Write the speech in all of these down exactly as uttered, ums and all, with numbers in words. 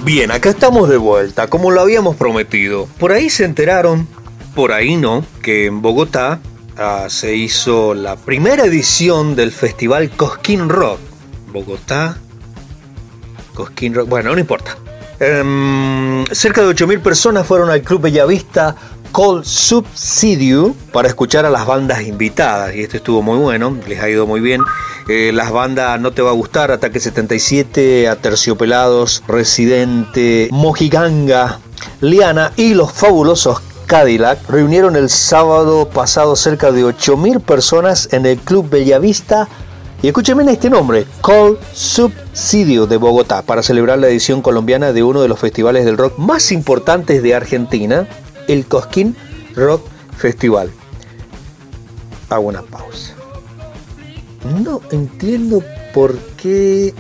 Bien, acá estamos de vuelta, como lo habíamos prometido. Por ahí se enteraron, por ahí no, que en Bogotá uh, se hizo la primera edición del festival Cosquín Rock. Bogotá, Cosquín Rock, bueno, no importa. Um, cerca de ocho mil personas fueron al Club Bellavista Cold Subsidio para escuchar a las bandas invitadas, y esto estuvo muy bueno, les ha ido muy bien. Eh, las bandas No Te Va a Gustar, Ataque setenta y siete, Aterciopelados, Residente, Mojiganga, Liana y Los Fabulosos Cadillac reunieron el sábado pasado cerca de ocho mil personas en el Club Bellavista. Y escúchenme este nombre, Cold Subsidio de Bogotá, para celebrar la edición colombiana de uno de los festivales del rock más importantes de Argentina, el Cosquín Rock Festival. Hago una pausa. No entiendo por qué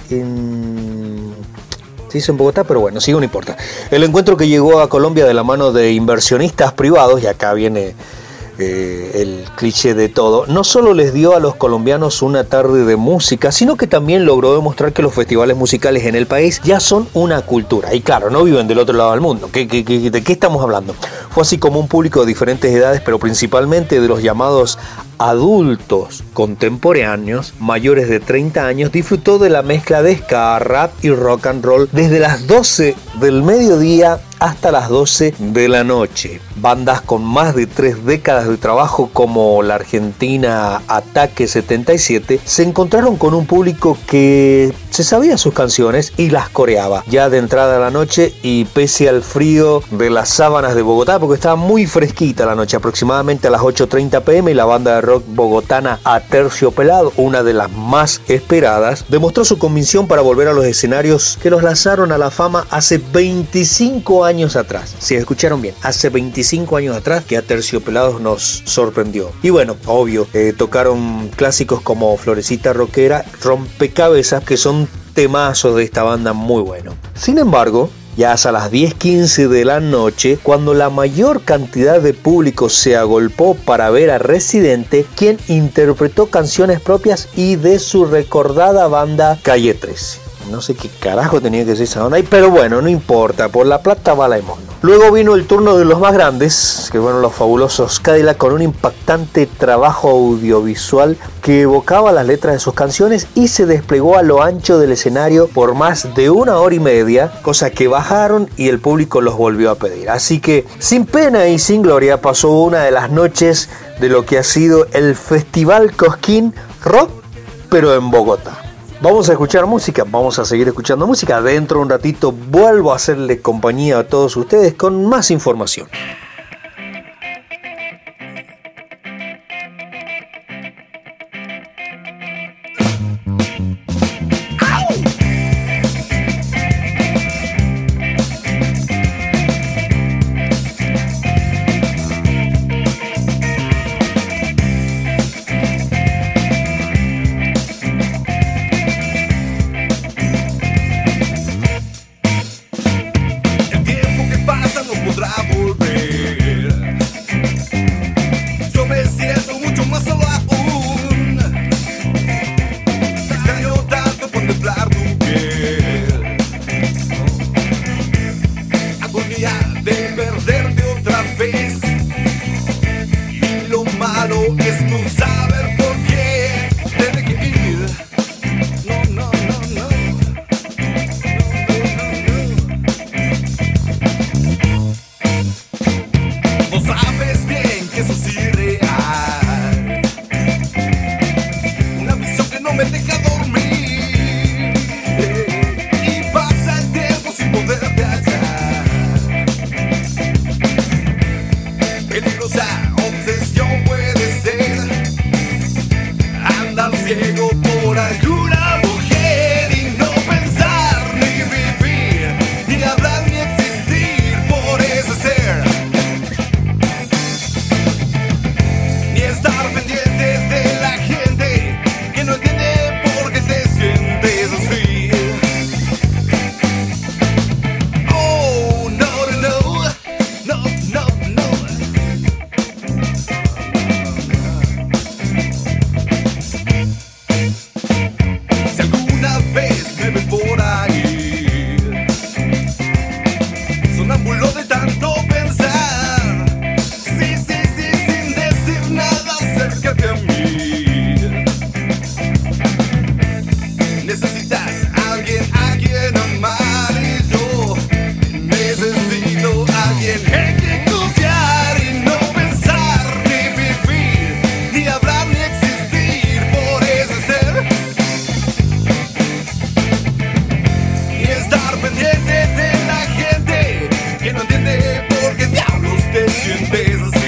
en... se hizo en Bogotá, pero bueno, sí, no importa. El encuentro que llegó a Colombia de la mano de inversionistas privados, y acá viene eh, el cliché de todo, no solo les dio a los colombianos una tarde de música, sino que también logró demostrar que los festivales musicales en el país ya son una cultura. Y claro, no viven del otro lado del mundo. ¿Qué, qué, qué, ¿De qué estamos hablando? Fue así como un público de diferentes edades, pero principalmente de los llamados adultos contemporáneos mayores de treinta años, disfrutó de la mezcla de ska, rap y rock and roll desde las doce del mediodía hasta las doce de la noche. Bandas con más de tres décadas de trabajo como la argentina Ataque setenta y siete se encontraron con un público que se sabía sus canciones y las coreaba ya de entrada a la noche, y pese al frío de las sábanas de Bogotá, porque estaba muy fresquita la noche, aproximadamente a las ocho treinta pm, y la banda de rock bogotana Aterciopelado, una de las más esperadas, demostró su convicción para volver a los escenarios que los lanzaron a la fama hace veinticinco años atrás. Si escucharon bien, hace veinticinco años atrás que Aterciopelados nos sorprendió. Y bueno, obvio, eh, tocaron clásicos como Florecita Rockera, Rompecabezas, que son temazos de esta banda muy bueno. Sin embargo, ya hasta las diez quince de la noche, cuando la mayor cantidad de público se agolpó para ver a Residente, quien interpretó canciones propias y de su recordada banda Calle trece. No sé qué carajo tenía que ser esa banda, pero bueno, no importa, por la plata va la emoción. Luego vino el turno de los más grandes, que fueron los Fabulosos Cadillac, con un impactante trabajo audiovisual que evocaba las letras de sus canciones y se desplegó a lo ancho del escenario por más de una hora y media, cosa que bajaron y el público los volvió a pedir. Así que, sin pena y sin gloria, pasó una de las noches de lo que ha sido el Festival Cosquín Rock, pero en Bogotá. Vamos a escuchar música, vamos a seguir escuchando música. Dentro de un ratito vuelvo a hacerle compañía a todos ustedes con más información. Y pasa el tiempo sin poderte hallar. alguien en quien confiar y no pensar ni vivir, ni hablar ni existir por ese ser. Y estar pendiente de la gente que no entiende por qué diablos te sientes así.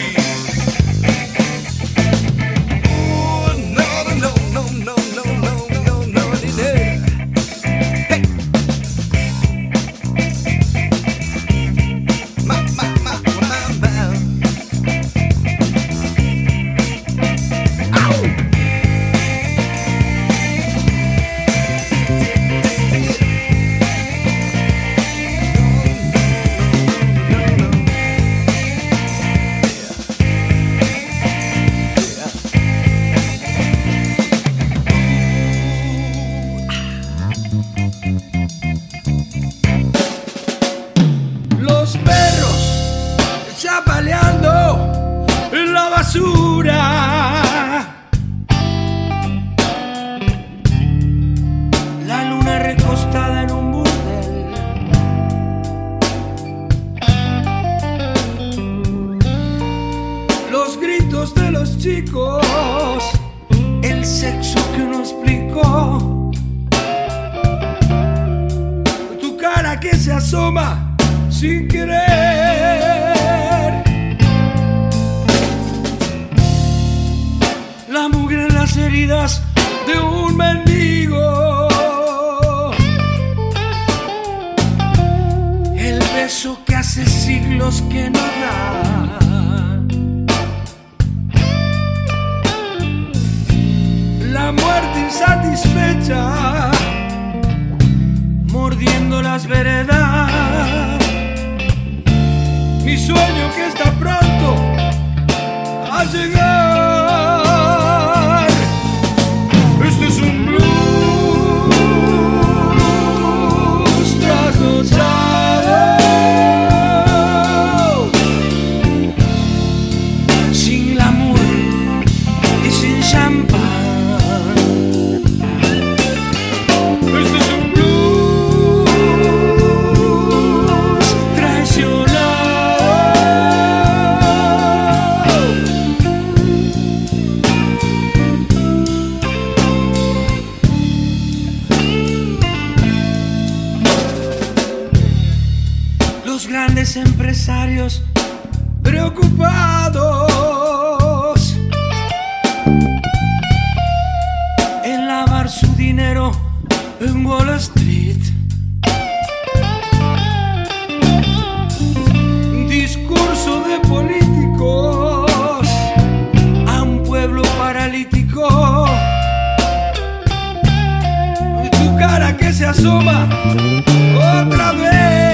Empresarios preocupados en lavar su dinero en Wall Street. Discurso de políticos a un pueblo paralítico. Tu cara que se asoma otra vez.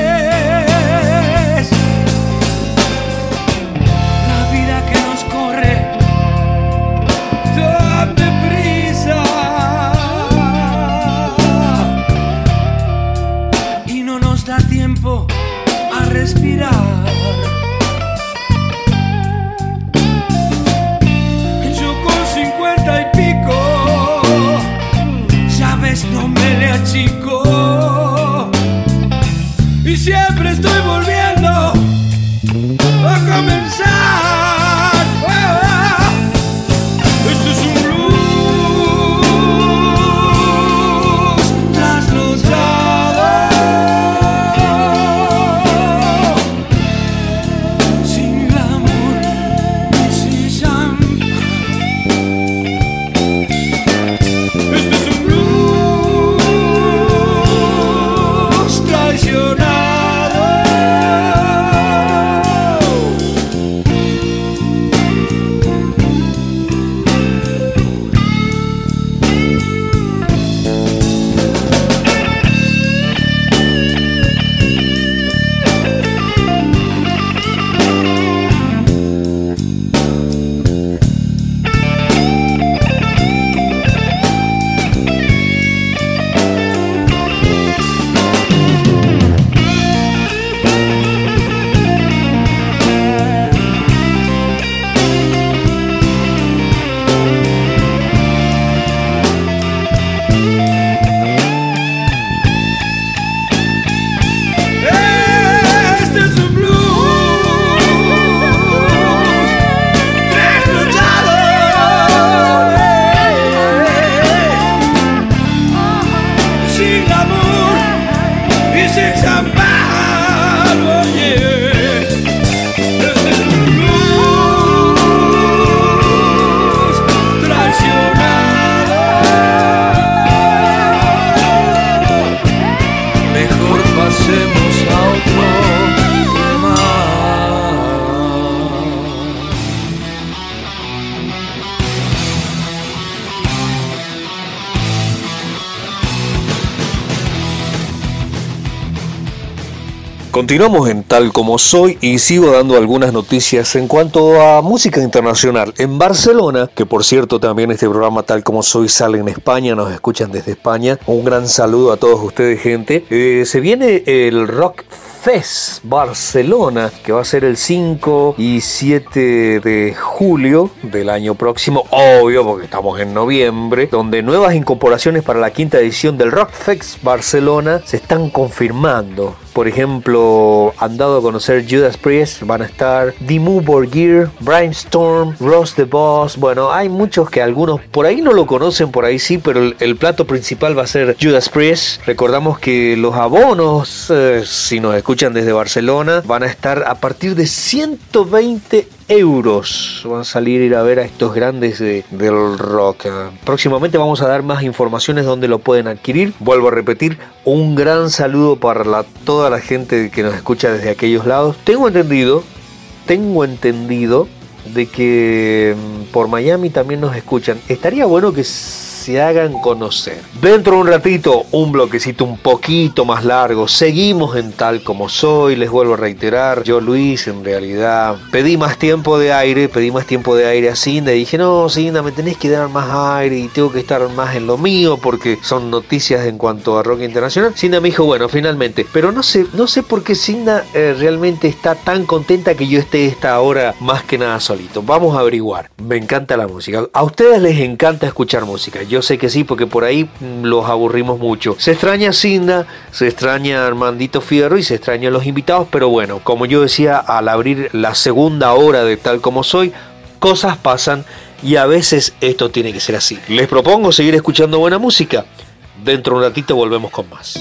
Continuamos en Tal Como Soy y sigo dando algunas noticias en cuanto a música internacional. En Barcelona, que por cierto también este programa Tal Como Soy sale en España, nos escuchan desde España. Un gran saludo a todos ustedes, gente. Eh, se viene el Rock Fest Barcelona, que va a ser el cinco y siete de julio del año próximo, obvio porque estamos en noviembre, donde nuevas incorporaciones para la quinta edición del Rock Fest Barcelona se están confirmando. Por ejemplo, han dado a conocer Judas Priest, van a estar Dimmu Borgir, Brainstorm, Ross the Boss. Bueno, hay muchos que algunos por ahí no lo conocen, por ahí sí, pero el, el plato principal va a ser Judas Priest. Recordamos que los abonos, eh, si nos escuchan desde Barcelona, van a estar a partir de ciento veinte euros. Van a salir a ir a ver a estos grandes de, del rock. Próximamente vamos a dar más informaciones donde lo pueden adquirir. Vuelvo a repetir, un gran saludo para la, toda la gente que nos escucha desde aquellos lados. Tengo entendido, tengo entendido de que por Miami también nos escuchan. Estaría bueno que se hagan conocer. Dentro de un ratito, un bloquecito un poquito más largo. Seguimos en Tal Como Soy. Les vuelvo a reiterar, yo Luis, en realidad pedí más tiempo de aire, pedí más tiempo de aire a Cinda y dije, no, Cinda, me tenés que dar más aire y tengo que estar más en lo mío porque son noticias en cuanto a rock internacional. Cinda me dijo, bueno, finalmente, pero no sé, no sé por qué Cinda eh, realmente está tan contenta que yo esté esta hora más que nada solito. Vamos a averiguar. Me encanta la música. A ustedes les encanta escuchar música. Yo sé que sí, porque por ahí los aburrimos mucho. Se extraña Cinda, se extraña Armandito Fierro y se extrañan los invitados, pero bueno, como yo decía al abrir la segunda hora de Tal Como Soy, cosas pasan y a veces esto tiene que ser así. Les propongo seguir escuchando buena música. Dentro de un ratito volvemos con más.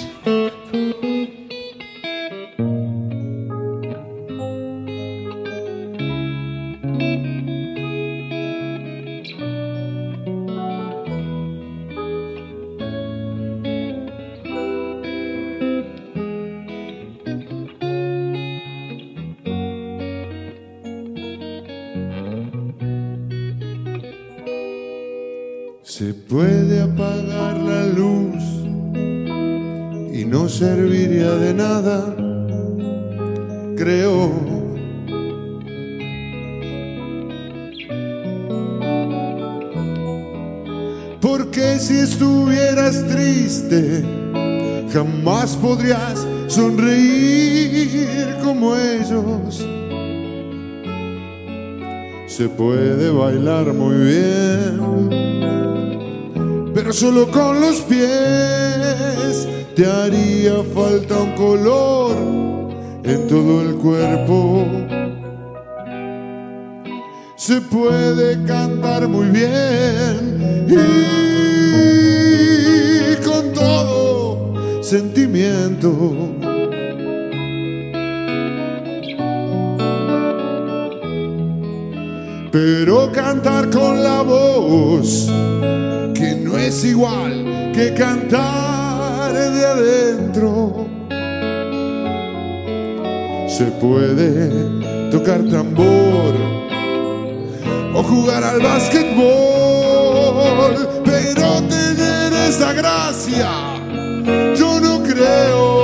Se puede apagar la luz y no serviría de nada, creo. Porque si estuvieras triste, jamás podrías sonreír como ellos. Se puede bailar muy bien, pero solo con los pies. Te haría falta un color en todo el cuerpo. Se puede cantar muy bien y con todo sentimiento. Pero cantar con la voz, que no es igual que cantar de adentro. Se puede tocar tambor o jugar al básquetbol, pero tener esa gracia yo no creo.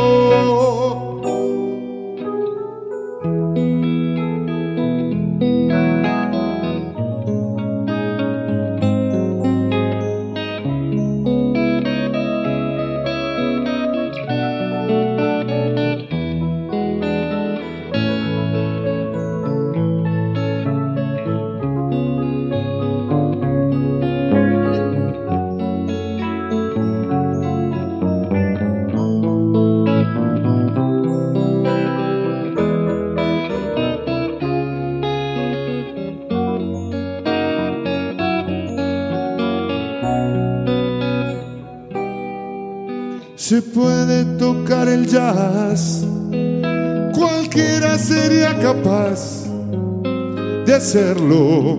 Se puede tocar el jazz, cualquiera sería capaz de hacerlo.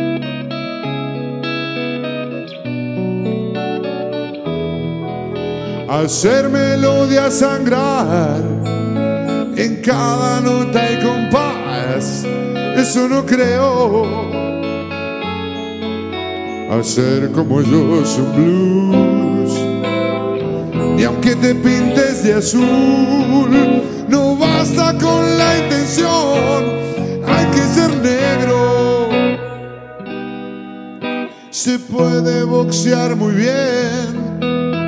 Hacer melodía sangrar en cada nota y compás, eso no creo. Hacer como ellos un blues ni aunque te pintes de azul. No basta con la intención, hay que ser negro. Se puede boxear muy bien,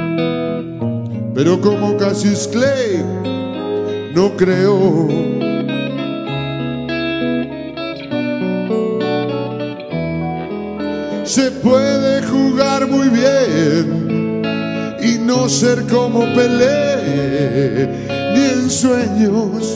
pero como Cassius Clay, no creo. Se puede jugar muy bien y no ser como Pelé, ni en sueños.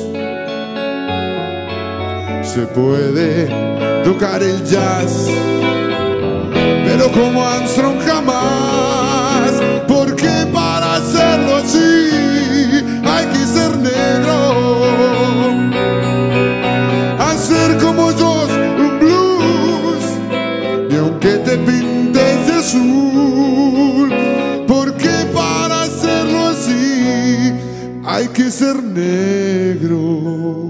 Se puede tocar el jazz, pero como Armstrong jamás, porque para hacerlo así hay que ser negro. Hacer como Josh un blues, y aunque te pintes de azul, porque para hacerlo así hay que ser negro.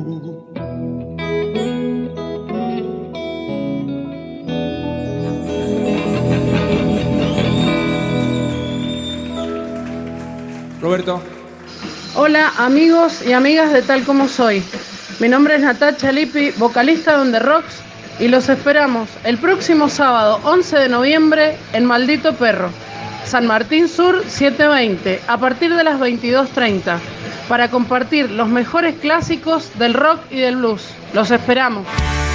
Roberto. Hola amigos y amigas de Tal Como Soy. Mi nombre es Natacha Lippi, vocalista de On The Rocks, y los esperamos el próximo sábado once de noviembre en Maldito Perro, San Martín Sur setecientos veinte, a partir de las veintidós treinta, para compartir los mejores clásicos del rock y del blues. Los esperamos.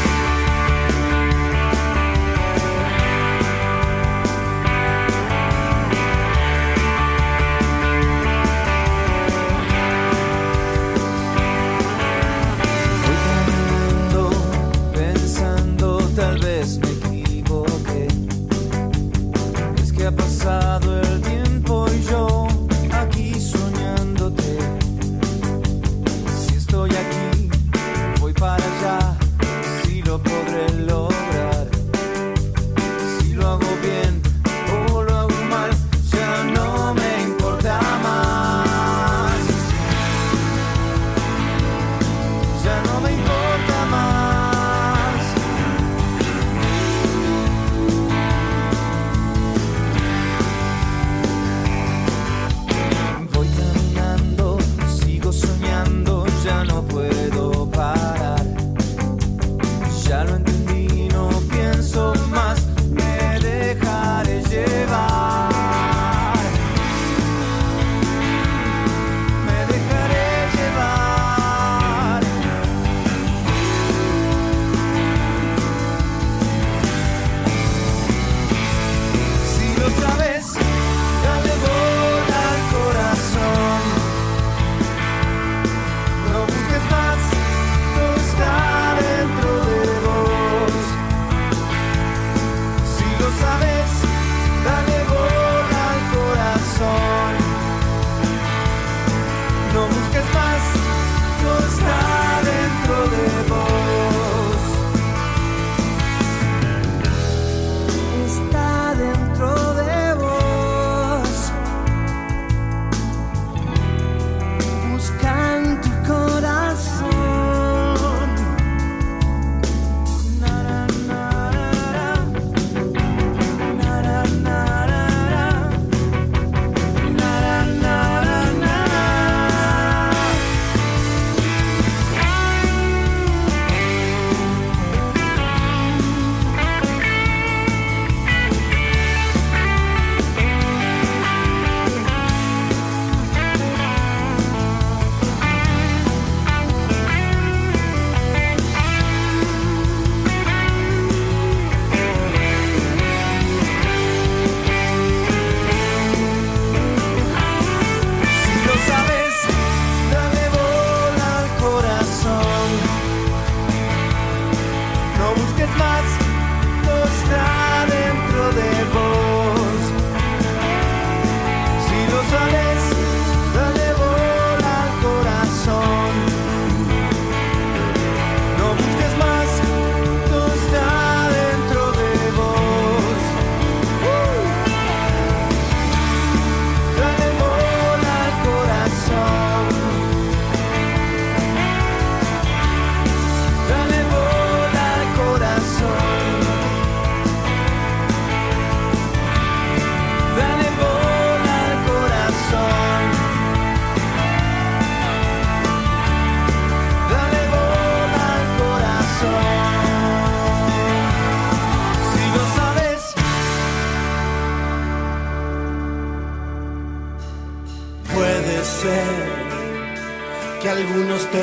El tiempo y yo aquí soñándote. Si estoy aquí, voy para allá.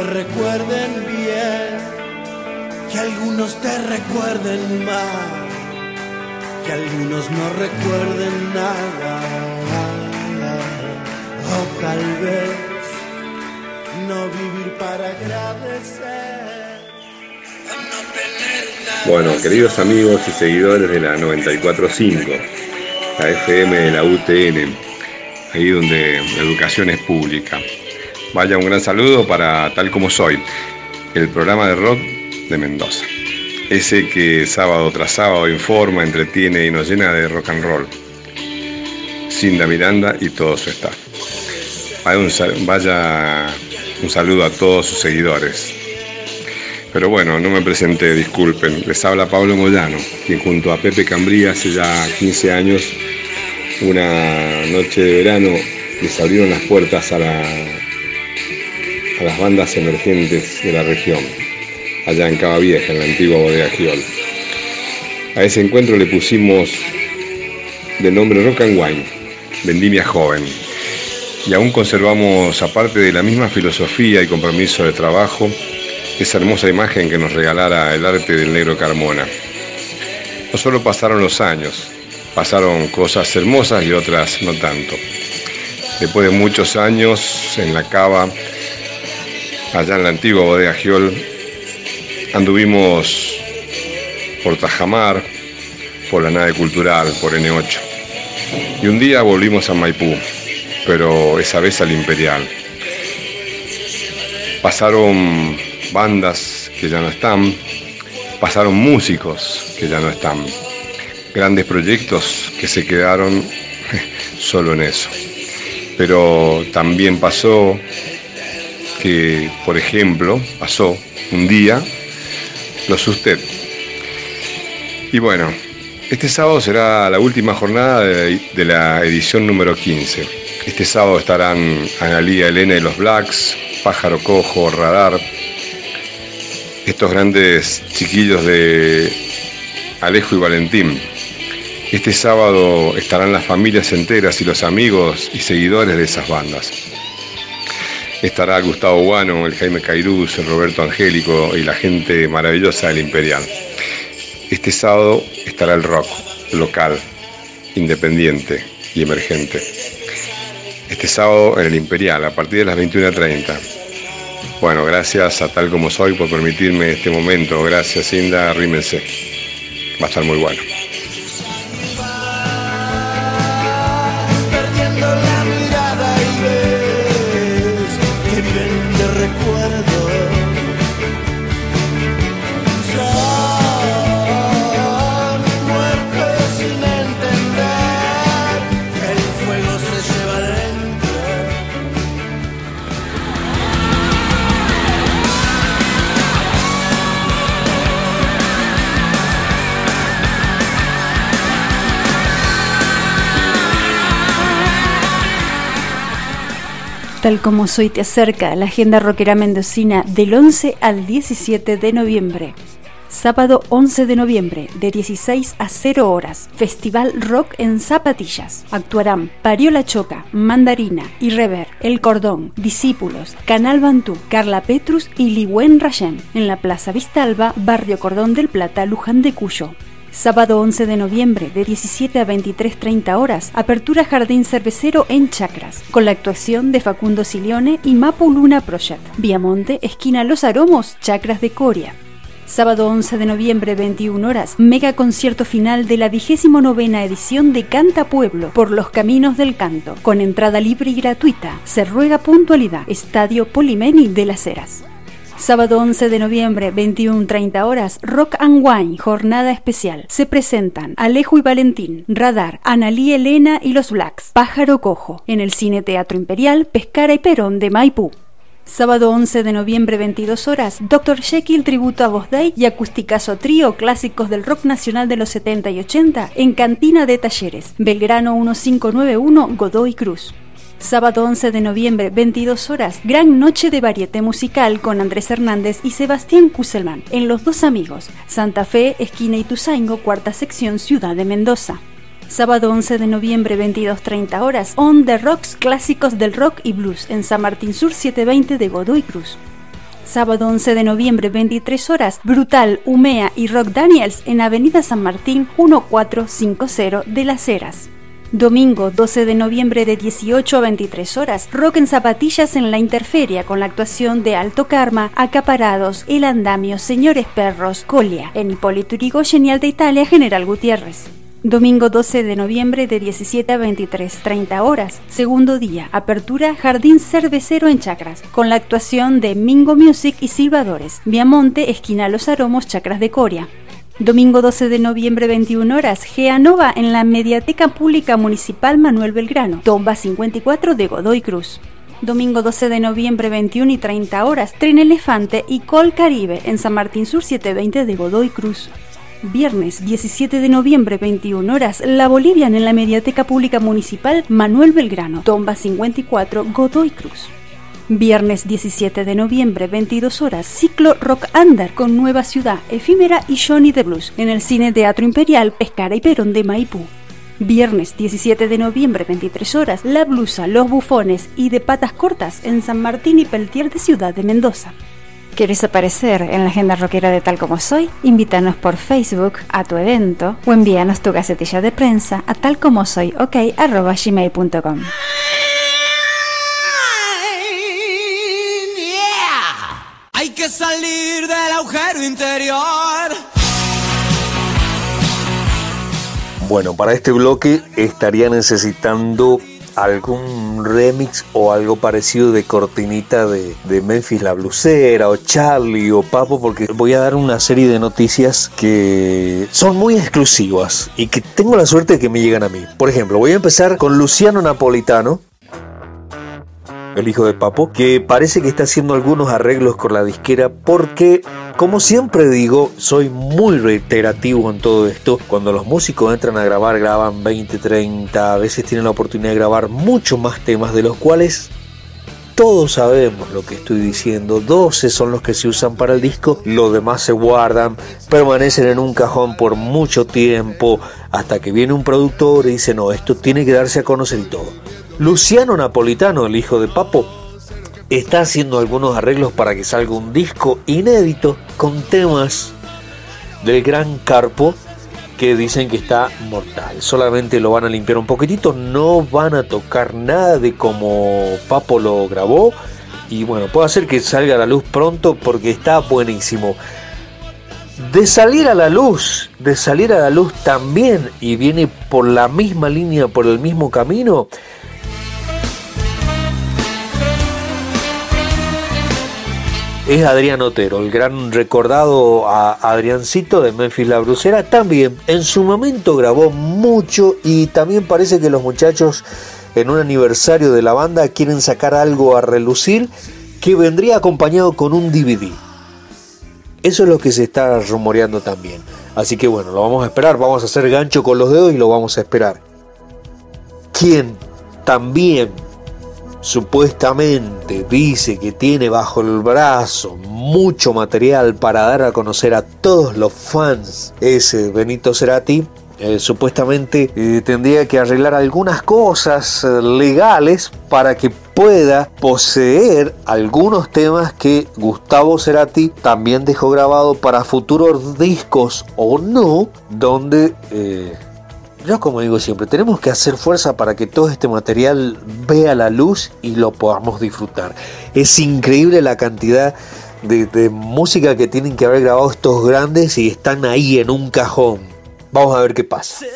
recuerden bien, que algunos te recuerden mal, que algunos no recuerden nada, o tal vez no vivir para agradecer. Bueno, queridos amigos y seguidores de la noventa y cuatro punto cinco, la F M de la U T N, ahí donde la educación es pública. Vaya un gran saludo para Tal Como Soy, el programa de rock de Mendoza. Ese que sábado tras sábado informa, entretiene y nos llena de rock and roll. Cinda Miranda y todo su staff. Vaya un, vaya un saludo a todos sus seguidores. Pero bueno, no me presenté, disculpen. Les habla Pablo Moyano, quien junto a Pepe Cambría hace ya quince años, una noche de verano, les abrieron las puertas a, la, a las bandas emergentes de la región, allá en Cava Vieja, en la antigua bodega Giol. A ese encuentro le pusimos de nombre Rock and Wine, Vendimia Joven, y aún conservamos, aparte de la misma filosofía y compromiso de trabajo, esa hermosa imagen que nos regalara el arte del Negro Carmona. No solo pasaron los años, pasaron cosas hermosas y otras no tanto. Después de muchos años en la Cava, allá en la antigua bodega Giol, anduvimos por Tajamar, por la nave cultural, por ene ocho. Y un día volvimos a Maipú, pero esa vez al Imperial. Pasaron bandas que ya no están, pasaron músicos que ya no están, grandes proyectos que se quedaron solo en eso. Pero también pasó que, por ejemplo, pasó un día Los Usted. Y bueno, este sábado será la última jornada de, de la edición número quince. Este sábado estarán Analía Elena y los Blacks, Pájaro Cojo, Radar, estos grandes chiquillos de Alejo y Valentín. Este sábado estarán las familias enteras y los amigos y seguidores de esas bandas. Estará Gustavo Guano, el Jaime Cairuz, el Roberto Angélico y la gente maravillosa del Imperial. Este sábado estará el rock local, independiente y emergente. Este sábado en el Imperial, a partir de las veintiuna treinta. Bueno, gracias a Tal Como Soy por permitirme este momento. Gracias, Cinda, arrímense. Va a estar muy bueno. Perdiendo la mirada y ves que viven de recuerdo. Son muertos sin entender que el fuego se lleva dentro. Tal Como Soy te acerca la agenda rockera mendocina del once al diecisiete de noviembre. Sábado once de noviembre, de dieciséis a cero horas, Festival Rock en Zapatillas. Actuarán Pariola Choca, Mandarina, Irrever, El Cordón, Discípulos, Canal Bantú, Carla Petrus y Ligüen Rayén, en la Plaza Vistalba, Barrio Cordón del Plata, Luján de Cuyo. Sábado once de noviembre, de diecisiete a veintitrés treinta horas, apertura Jardín Cervecero en Chacras, con la actuación de Facundo Silione y Mapu Luna Project. Viamonte, esquina Los Aromos, Chacras de Coria. Sábado once de noviembre, veintiuna horas, mega concierto final de la vigésimo novena edición de Canta Pueblo por los Caminos del Canto, con entrada libre y gratuita. Se ruega puntualidad. Estadio Polimeni de Las Heras. Sábado once de noviembre, veintiuna treinta horas, Rock and Wine, jornada especial. Se presentan Alejo y Valentín, Radar, Analí Elena y los Blacks, Pájaro Cojo, en el Cine Teatro Imperial, Pescara y Perón de Maipú. Sábado once de noviembre, veintidós horas, doctor Jekyll tributo a Voz Day y Acusticazo Trío, clásicos del rock nacional de los setenta y ochenta, en Cantina de Talleres, Belgrano quince noventa y uno, Godoy Cruz. Sábado once de noviembre, veintidós horas, gran noche de varieté musical con Andrés Hernández y Sebastián Kuselman, en Los Dos Amigos, Santa Fe, esquina Ituzaingo, cuarta sección, Ciudad de Mendoza. Sábado once de noviembre, veintidós treinta horas, On the Rocks, clásicos del rock y blues, en San Martín Sur setecientos veinte de Godoy Cruz. Sábado once de noviembre, veintitrés horas, Brutal, Umea y Rock Daniels en Avenida San Martín mil cuatrocientos cincuenta de Las Heras. Domingo doce de noviembre de dieciocho a veintitrés horas, Rock en Zapatillas en La Interferia con la actuación de Alto Karma, Acaparados, El Andamio, Señores Perros, Colia, en Hipólito Yrigoyen y Alta Italia, General Gutiérrez. Domingo doce de noviembre de diecisiete a veintitrés, treinta horas, segundo día, apertura Jardín Cervecero en Chacras, con la actuación de Mingo Music y Silbadores, Viamonte, esquina Los Aromos, Chacras de Coria. Domingo doce de noviembre, veintiuna horas, Geanova en la Mediateca Pública Municipal Manuel Belgrano, Tomba cincuenta y cuatro de Godoy Cruz. Domingo doce de noviembre, veintiuna y treinta horas, Tren Elefante y Col Caribe en San Martín Sur setecientos veinte de Godoy Cruz. Viernes diecisiete de noviembre, veintiuna horas, La Bolivian en la Mediateca Pública Municipal Manuel Belgrano, Tomba cincuenta y cuatro, Godoy Cruz. Viernes diecisiete de noviembre, veintidós horas, Ciclo Rock Under con Nueva Ciudad, Efímera y Johnny the Blues en el Cine Teatro Imperial, Pescara y Perón de Maipú. Viernes diecisiete de noviembre, veintitrés horas, La Blusa, Los Bufones y De Patas Cortas en San Martín y Peltier de Ciudad de Mendoza. ¿Quieres aparecer en la agenda rockera de Tal Como Soy? Invítanos por Facebook a tu evento o envíanos tu gacetilla de prensa a talcomosoyok arroba gmail punto com. Hay que salir del agujero interior. Bueno, para este bloque estaría necesitando algún remix o algo parecido de cortinita de, de Memphis la Blusera o Charlie o Papo, porque voy a dar una serie de noticias que son muy exclusivas y que tengo la suerte de que me llegan a mí. Por ejemplo, voy a empezar con Luciano Napolitano, el hijo de Papo, que parece que está haciendo algunos arreglos con la disquera porque, como siempre digo, soy muy reiterativo en todo esto. Cuando los músicos entran a grabar, graban veinte, treinta, a veces tienen la oportunidad de grabar mucho más temas, de los cuales todos sabemos lo que estoy diciendo. doce son los que se usan para el disco, los demás se guardan, permanecen en un cajón por mucho tiempo, hasta que viene un productor y dice, no, esto tiene que darse a conocer y todo. Luciano Napolitano, el hijo de Papo, está haciendo algunos arreglos para que salga un disco inédito con temas del gran Carpo que dicen que está mortal. Solamente lo van a limpiar un poquitito, no van a tocar nada de como Papo lo grabó y bueno, puede ser que salga a la luz pronto porque está buenísimo. De salir a la luz, de salir a la luz también, y viene por la misma línea, por el mismo camino, es Adrián Otero, el gran recordado a Adriancito de Memphis la Blusera. También en su momento grabó mucho y también parece que los muchachos en un aniversario de la banda quieren sacar algo a relucir que vendría acompañado con un D V D. Eso es lo que se está rumoreando también. Así que bueno, lo vamos a esperar, vamos a hacer gancho con los dedos y lo vamos a esperar. Quien también supuestamente dice que tiene bajo el brazo mucho material para dar a conocer a todos los fans es Benito Cerati. Eh, supuestamente eh, tendría que arreglar algunas cosas eh, legales para que pueda poseer algunos temas que Gustavo Cerati también dejó grabado para futuros discos o no, donde eh, yo, como digo siempre, tenemos que hacer fuerza para que todo este material vea la luz y lo podamos disfrutar. Es increíble la cantidad de, de música que tienen que haber grabado estos grandes y están ahí en un cajón. Vamos a ver qué pasa.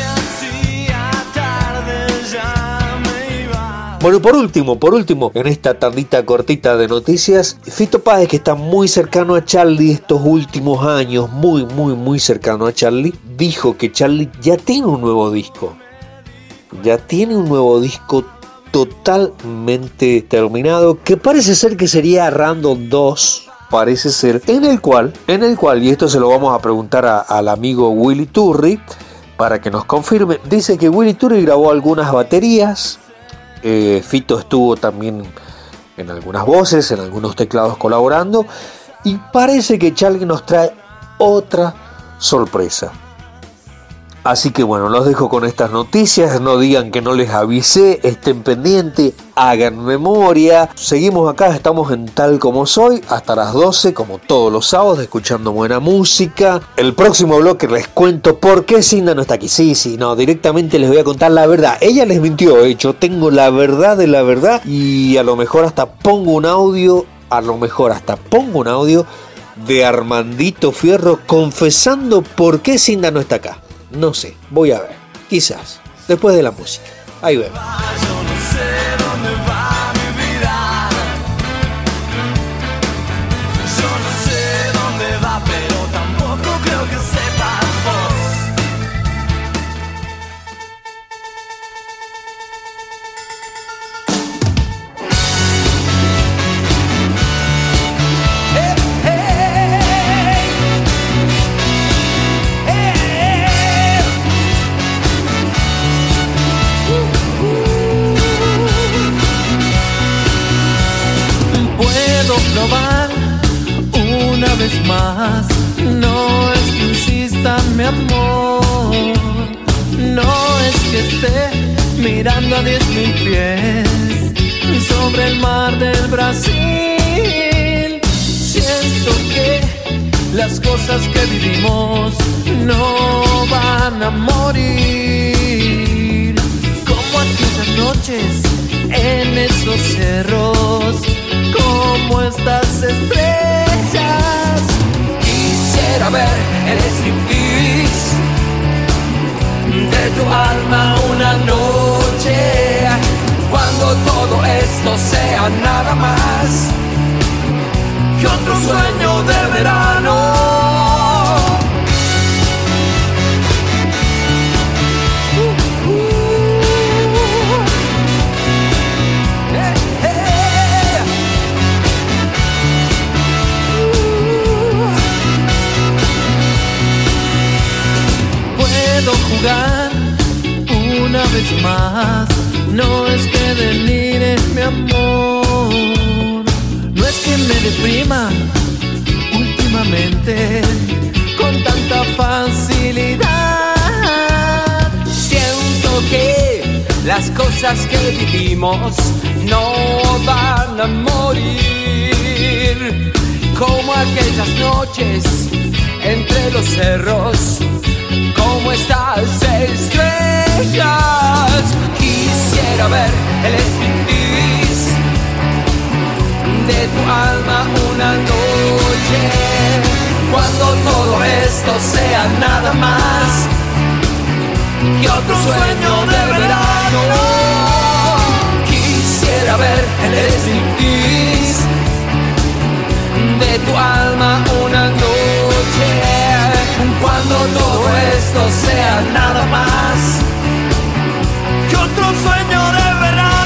Bueno, por último, por último, en esta tandita cortita de noticias, Fito Páez, que está muy cercano a Charlie estos últimos años, muy, muy, muy cercano a Charlie, dijo que Charlie ya tiene un nuevo disco. Ya tiene un nuevo disco totalmente terminado, que parece ser que sería Random dos, parece ser, en el cual, en el cual, y esto se lo vamos a preguntar a, al amigo Willy Turri, para que nos confirme, dice que Willy Turri grabó algunas baterías. Eh, Fito estuvo también en algunas voces, en algunos teclados colaborando, y parece que Charlie nos trae otra sorpresa. Así que bueno, los dejo con estas noticias, no digan que no les avisé, estén pendientes, hagan memoria. Seguimos acá, estamos en Tal Como Soy hasta las doce, como todos los sábados, escuchando buena música. El próximo bloque les cuento por qué Cinda no está aquí. Sí, sí, no, directamente les voy a contar la verdad. Ella les mintió, eh. Yo tengo la verdad de la verdad y a lo mejor hasta pongo un audio, a lo mejor hasta pongo un audio de Armandito Fierro confesando por qué Cinda no está acá. No sé, voy a ver, quizás, después de la música. Ahí vemos. Yo no sé dónde va mi vida. Yo no sé dónde va, pero tampoco creo que sepas vos. Hey, hey, hey. Puedo probar una vez más. No es que insista mi amor, no es que esté mirando a diez mil pies sobre el mar del Brasil. Siento que las cosas que vivimos no van a morir, como aquellas noches en esos cerros, como estas estrellas. Quisiera ver el striptease de tu alma una noche, cuando todo esto sea nada más que otro sueño de verano. Jugar una vez más, no es que delire mi amor, no es que me deprima últimamente con tanta facilidad. Siento que las cosas que vivimos no van a morir, como aquellas noches entre los cerros, como estas estrellas. Quisiera ver el striptease de tu alma una noche, cuando todo esto sea nada más que otro sueño de verano. Quisiera ver el striptease de tu alma una noche, cuando todo esto sea nada más que otro sueño de verano.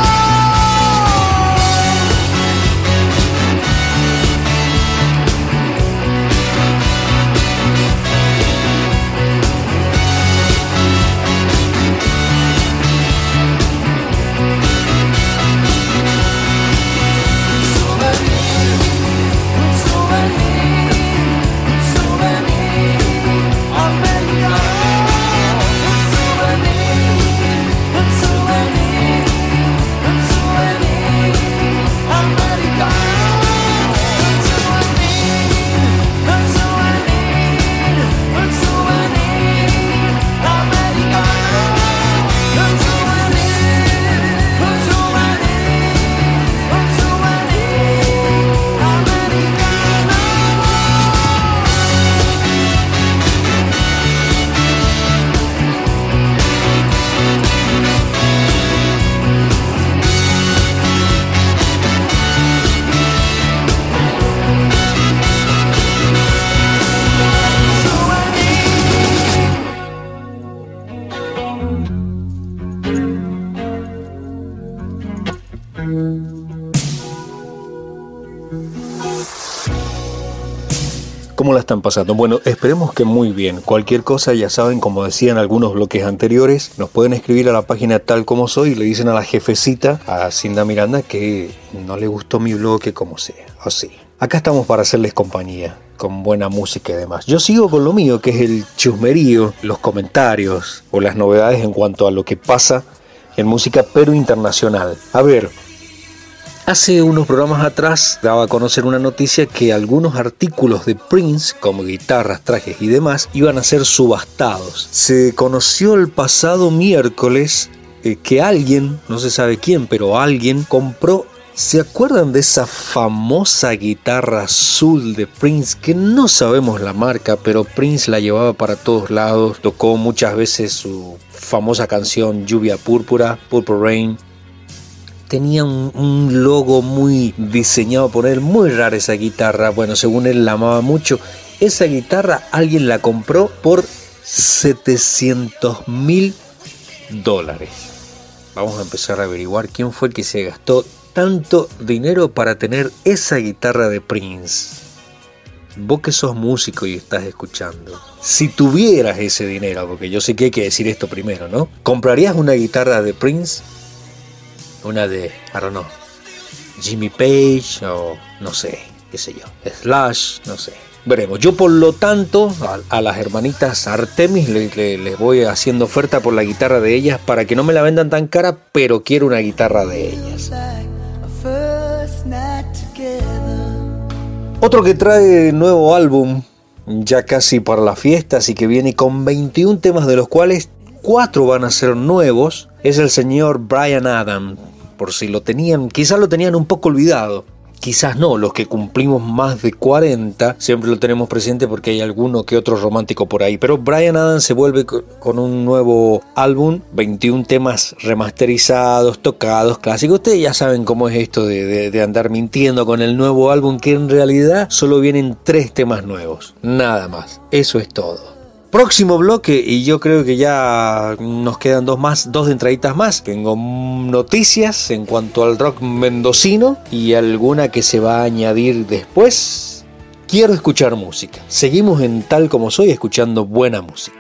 ¿Cómo la están pasando? Bueno, esperemos que muy bien. Cualquier cosa, ya saben, como decían algunos bloques anteriores, nos pueden escribir a la página Tal Como Soy y le dicen a la jefecita, a Cinda Miranda, que no le gustó mi bloque como sea. O sí. Acá estamos para hacerles compañía, con buena música y demás. Yo sigo con lo mío, que es el chusmerío, los comentarios o las novedades en cuanto a lo que pasa en música, pero internacional. A ver, hace unos programas atrás daba a conocer una noticia que algunos artículos de Prince, como guitarras, trajes y demás, iban a ser subastados. Se conoció el pasado miércoles eh, que alguien, no se sabe quién, pero alguien compró. ¿Se acuerdan de esa famosa guitarra azul de Prince? Que no sabemos la marca, pero Prince la llevaba para todos lados. Tocó muchas veces su famosa canción Lluvia Púrpura, Purple Rain. Tenía un, un logo muy diseñado por él, muy rara esa guitarra. Bueno, según él la amaba mucho. Esa guitarra alguien la compró por setecientos mil dólares. Vamos a empezar a averiguar quién fue el que se gastó tanto dinero para tener esa guitarra de Prince. Vos que sos músico y estás escuchando, si tuvieras ese dinero, porque yo sé que hay que decir esto primero, ¿no? ¿Comprarías una guitarra de Prince? Una de, I don't know, Jimmy Page o no sé, qué sé yo, Slash, no sé. Veremos. Yo por lo tanto a, a las hermanitas Artemis le, le, les voy haciendo oferta por la guitarra de ellas para que no me la vendan tan cara, pero quiero una guitarra de ellas. Otro que trae nuevo álbum ya casi para las fiestas y que viene con veintiún temas, de los cuales cuatro van a ser nuevos, es el señor Bryan Adams. Por si lo tenían, quizás lo tenían un poco olvidado. Quizás no, los que cumplimos más de cuarenta siempre lo tenemos presente porque hay alguno que otro romántico por ahí. Pero Bryan Adams se vuelve con un nuevo álbum, veintiún temas remasterizados, tocados, clásicos. Ustedes ya saben cómo es esto de, de, de andar mintiendo con el nuevo álbum, que en realidad solo vienen tres temas nuevos. Nada más, eso es todo. Próximo bloque, y yo creo que ya nos quedan dos más, dos entraditas más. Tengo noticias en cuanto al rock mendocino y alguna que se va a añadir después. Quiero escuchar música. Seguimos en Tal Como Soy, escuchando buena música.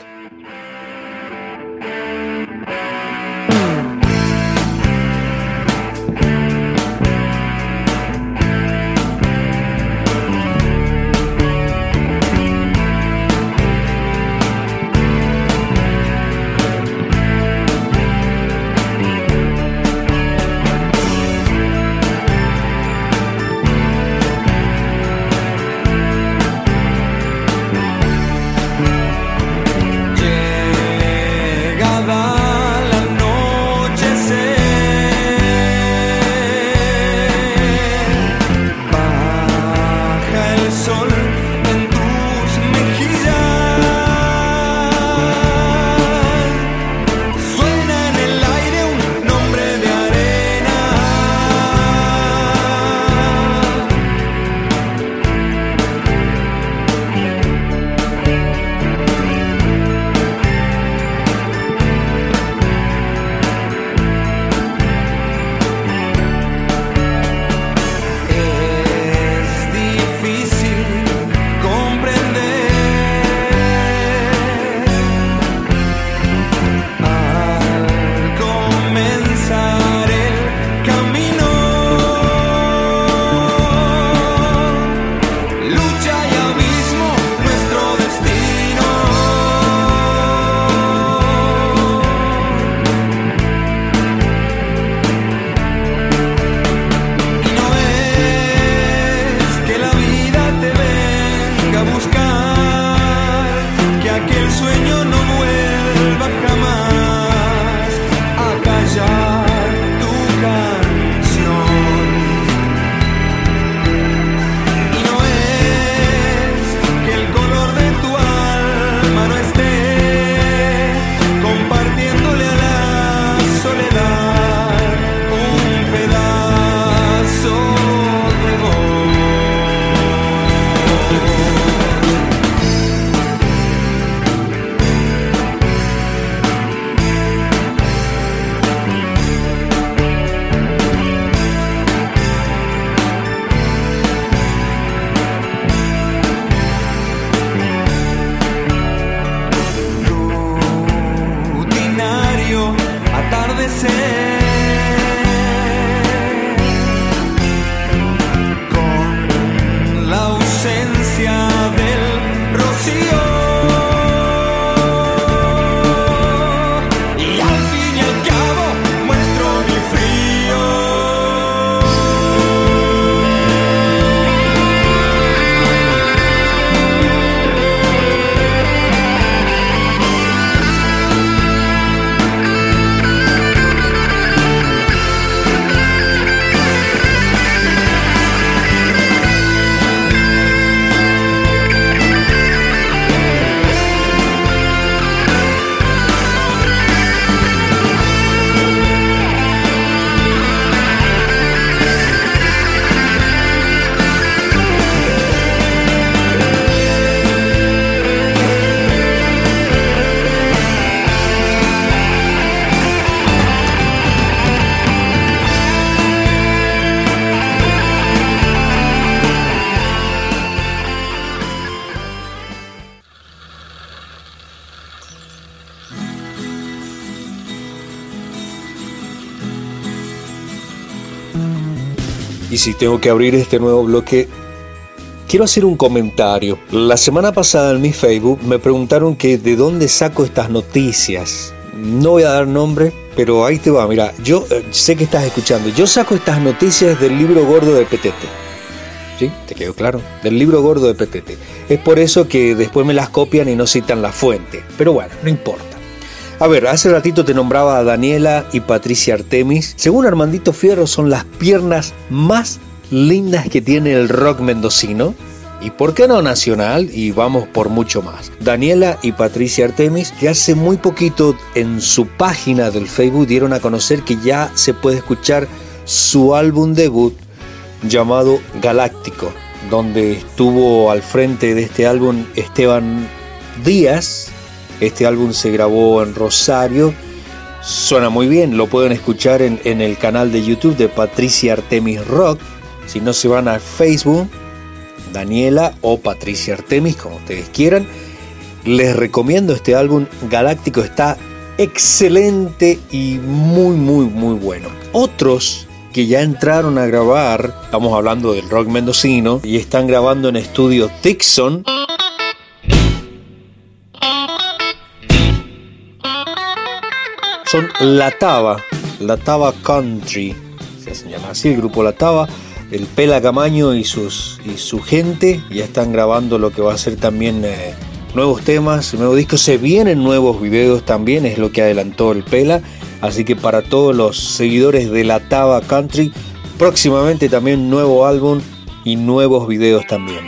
Y si tengo que abrir este nuevo bloque, quiero hacer un comentario. La semana pasada en mi Facebook me preguntaron que de dónde saco estas noticias. No voy a dar nombre, pero ahí te va. Mira, yo eh, sé que estás escuchando. Yo saco estas noticias del libro gordo de Petete. ¿Sí? ¿Te quedó claro? Del libro gordo de Petete. Es por eso que después me las copian y no citan la fuente. Pero bueno, no importa. A ver, hace ratito te nombraba a Daniela y Patricia Artemis. Según Armandito Fierro, son las piernas más lindas que tiene el rock mendocino. ¿Y por qué no nacional? Y vamos por mucho más. Daniela y Patricia Artemis, que hace muy poquito en su página del Facebook dieron a conocer que ya se puede escuchar su álbum debut llamado Galáctico, donde estuvo al frente de este álbum Esteban Díaz. Este álbum se grabó en Rosario. Suena muy bien, lo pueden escuchar en, en el canal de YouTube de Patricia Artemis Rock. Si no, se van a Facebook, Daniela o Patricia Artemis, como ustedes quieran. Les recomiendo este álbum Galáctico, está excelente y muy muy muy bueno. Otros que ya entraron a grabar, estamos hablando del rock mendocino, y están grabando en estudio Dixon. Son La Taba, La Taba Country, se llama así el grupo La Taba. El Pela Camaño y, sus, y su gente ya están grabando lo que va a ser también eh, nuevos temas, nuevos discos. Se vienen nuevos videos también, es lo que adelantó el Pela. Así que para todos los seguidores de La Taba Country, próximamente también nuevo álbum y nuevos videos también.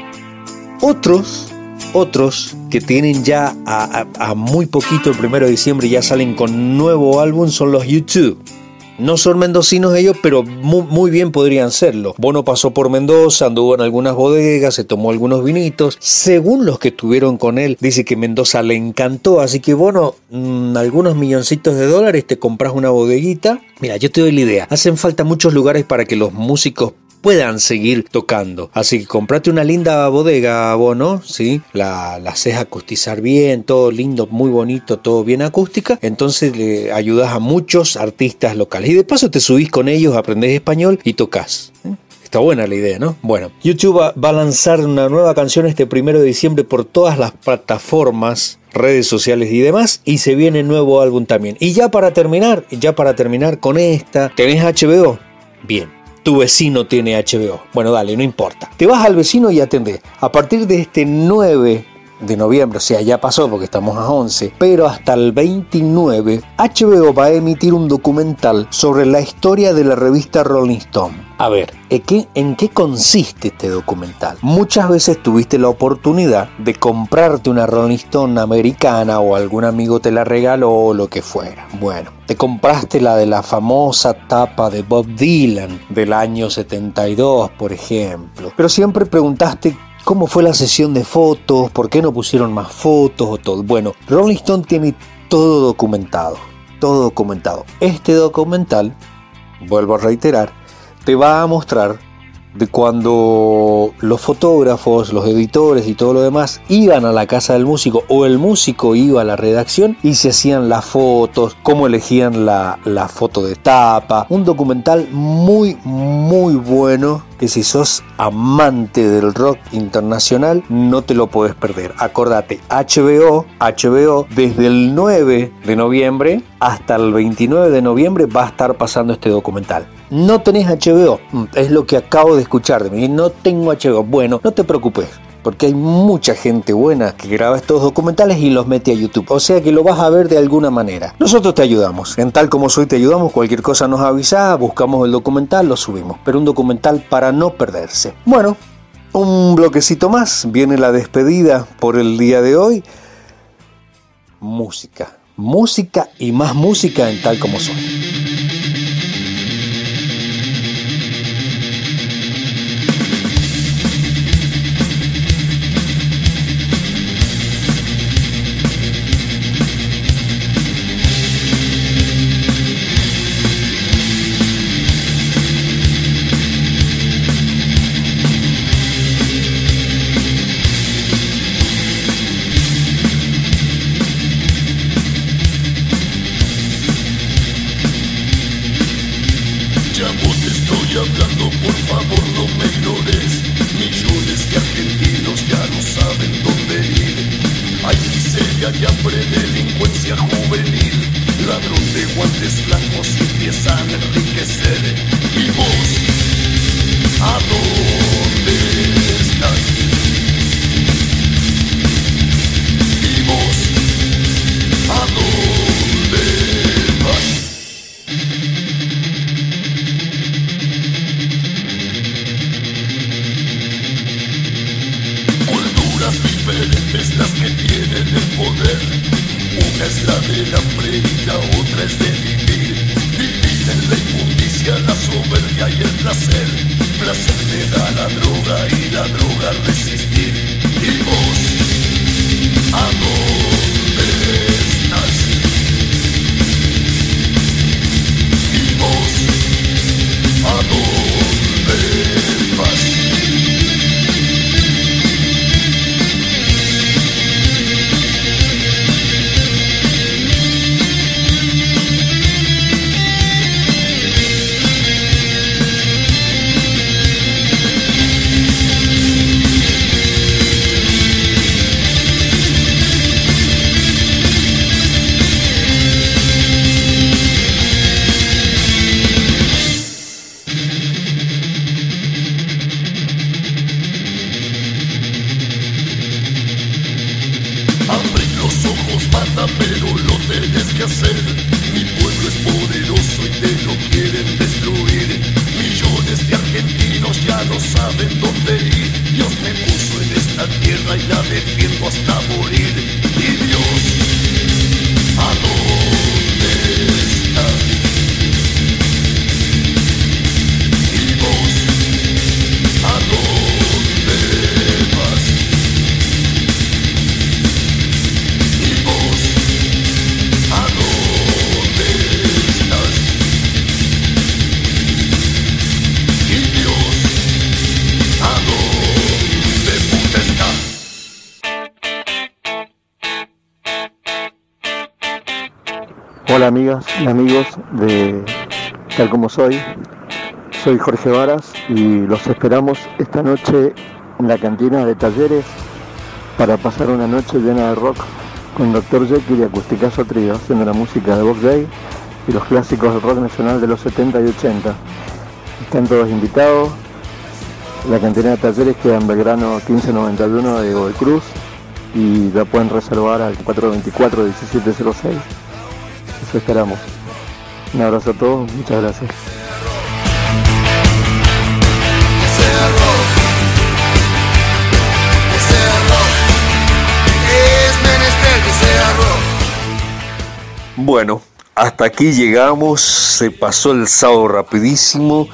Otros, otros que tienen ya a, a, a muy poquito, el primero de diciembre, ya salen con nuevo álbum, son los U dos. No son mendocinos ellos, pero muy, muy bien podrían serlo. Bono pasó por Mendoza, anduvo en algunas bodegas, se tomó algunos vinitos. Según los que estuvieron con él, dice que Mendoza le encantó. Así que Bono, mmm, algunos milloncitos de dólares, te compras una bodeguita. Mira, yo te doy la idea. Hacen falta muchos lugares para que los músicos puedan seguir tocando. Así que comprate una linda bodega, Bono, ¿sí? La, la haces acustizar bien, todo lindo, muy bonito, todo bien acústica. Entonces le ayudas a muchos artistas locales. Y de paso te subís con ellos, aprendés español y tocas. ¿Eh? Está buena la idea, ¿no? Bueno, YouTube va, va a lanzar una nueva canción este primero de diciembre por todas las plataformas, redes sociales y demás, y se viene nuevo álbum también. Y ya para terminar, ya para terminar con esta, ¿tenés H B O? Bien. Tu vecino tiene H B O. Bueno, dale, no importa. Te vas al vecino y atendés. A partir de este nueve de noviembre, o sea, ya pasó porque estamos a once, pero hasta el veintinueve, H B O va a emitir un documental sobre la historia de la revista Rolling Stone. A ver, ¿en qué, en qué consiste este documental? Muchas veces tuviste la oportunidad de comprarte una Rolling Stone americana o algún amigo te la regaló o lo que fuera. Bueno, te compraste la de la famosa tapa de Bob Dylan del año setenta y dos, por ejemplo. Pero siempre preguntaste cómo fue la sesión de fotos, por qué no pusieron más fotos o todo. Bueno, Rolling Stone tiene todo documentado, todo documentado. Este documental, vuelvo a reiterar, te va a mostrar de cuando los fotógrafos, los editores y todo lo demás iban a la casa del músico o el músico iba a la redacción y se hacían las fotos, cómo elegían la, la foto de tapa. Un documental muy, muy bueno que si sos amante del rock internacional no te lo podés perder. Acordate, H B O, H B O desde el nueve de noviembre hasta el veintinueve de noviembre va a estar pasando este documental. No tenés H B O, es lo que acabo de escuchar de mí, no tengo H B O. Bueno, no te preocupes, porque hay mucha gente buena que graba estos documentales y los mete a YouTube, o sea que lo vas a ver de alguna manera. Nosotros te ayudamos, en Tal Como Soy te ayudamos, cualquier cosa nos avisa, buscamos el documental, lo subimos, pero un documental para no perderse. Bueno, un bloquecito más, viene la despedida por el día de hoy. Música, música y más música en Tal Como Soy. soberbia y hambre, delincuencia juvenil, ladrón de guantes blancos empieza a enriquecer. Y vos, ¿a dónde estás? Y vos, ¿a dónde vas? Culturas diferentes las que tienen el poder. Una es la del hambre y la otra es de vivir. Vivir en la inmundicia, la soberbia y el placer. Placer me da la droga y la droga resistir. Y vos, ¿a dónde estás? Y vos, ¿a dónde vas? Pero lo tenés que hacer. Mi pueblo es poderoso y te lo quieren destruir. Millones de argentinos ya no saben dónde ir. Dios me puso en esta tierra y la defiendo hasta morir. Y Dios, ¿a dónde está? Y vos, ¿a dónde vas? ¿A dónde estás? Y Dios, ¿a dónde puta estás? Hola amigas y amigos de Tal Como Soy. Soy Jorge Varas y los esperamos esta noche en la cantina de Talleres para pasar una noche llena de rock con doctor Jekyll y Acusticazo Trío, haciendo la música de Bob Day y los clásicos del rock nacional de los setenta y ochenta. Están todos invitados. La cantina de Talleres queda en Belgrano quince noventa y uno de Godoy Cruz y la pueden reservar al cuatro dos cuatro, uno siete cero seis. Los esperamos. Un abrazo a todos, muchas gracias. Bueno, hasta aquí llegamos, se pasó el sábado rapidísimo.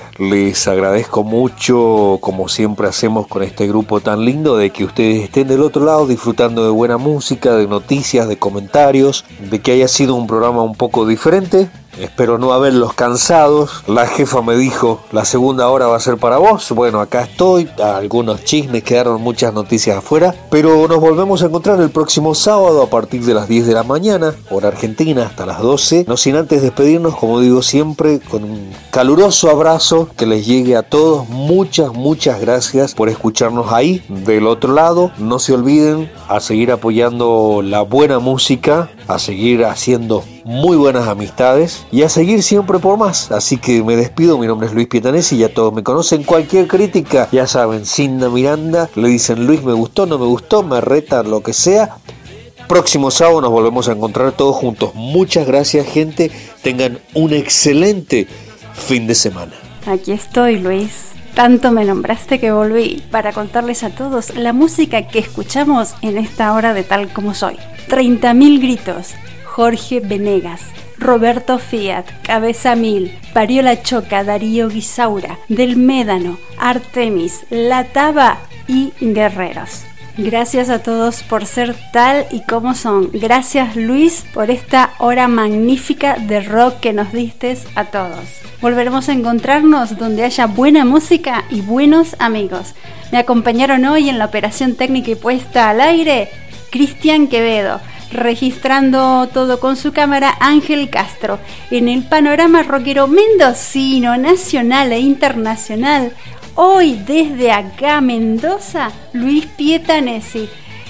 Les agradezco mucho, como siempre hacemos con este grupo tan lindo, de que ustedes estén del otro lado disfrutando de buena música, de noticias, de comentarios, de que haya sido un programa un poco diferente. Espero no haberlos cansados. La jefa me dijo, la segunda hora va a ser para vos. Bueno, acá estoy. Algunos chismes, quedaron muchas noticias afuera. Pero nos volvemos a encontrar el próximo sábado a partir de las diez de la mañana, hora argentina, hasta las doce. No sin antes despedirnos, como digo siempre, con un caluroso abrazo que les llegue a todos. Muchas, muchas gracias por escucharnos ahí, del otro lado. No se olviden a seguir apoyando la buena música, a seguir haciendo muy buenas amistades y a seguir siempre por más. Así que me despido, mi nombre es Luis Pietanesi, ya todos me conocen. Cualquier crítica, ya saben, Cinda Miranda, le dicen Luis, me gustó, no me gustó, me retan, lo que sea. Próximo sábado nos volvemos a encontrar todos juntos. Muchas gracias, gente, tengan un excelente fin de semana. Aquí estoy, Luis. Tanto me nombraste que volví para contarles a todos la música que escuchamos en esta hora de Tal Como Soy. treinta mil gritos, Jorge Venegas, Roberto Fiat, Cabeza Mil, Pariola Choca, Darío Guisaura, Del Médano, Artemis, La Taba y Guerreros. Gracias a todos por ser tal y como son. Gracias, Luis, por esta hora magnífica de rock que nos diste a todos. Volveremos a encontrarnos donde haya buena música y buenos amigos. Me acompañaron hoy en la operación técnica y puesta al aire Cristian Quevedo, registrando todo con su cámara Ángel Castro. En el panorama rockero mendocino, nacional e internacional, hoy desde acá Mendoza, Luis Pietanesi.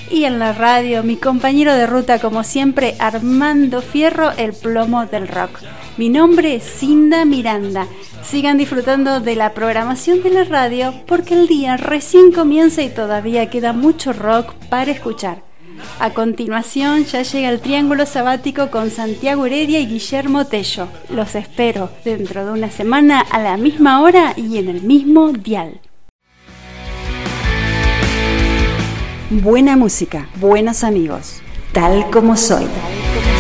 Y en la radio, mi compañero de ruta, como siempre, Armando Fierro, el plomo del rock. Mi nombre es Cinda Miranda. Sigan disfrutando de la programación de la radio porque el día recién comienza y todavía queda mucho rock para escuchar. A continuación ya llega el Triángulo Sabático con Santiago Heredia y Guillermo Tello. Los espero dentro de una semana a la misma hora y en el mismo dial. Buena música, buenos amigos, tal como soy.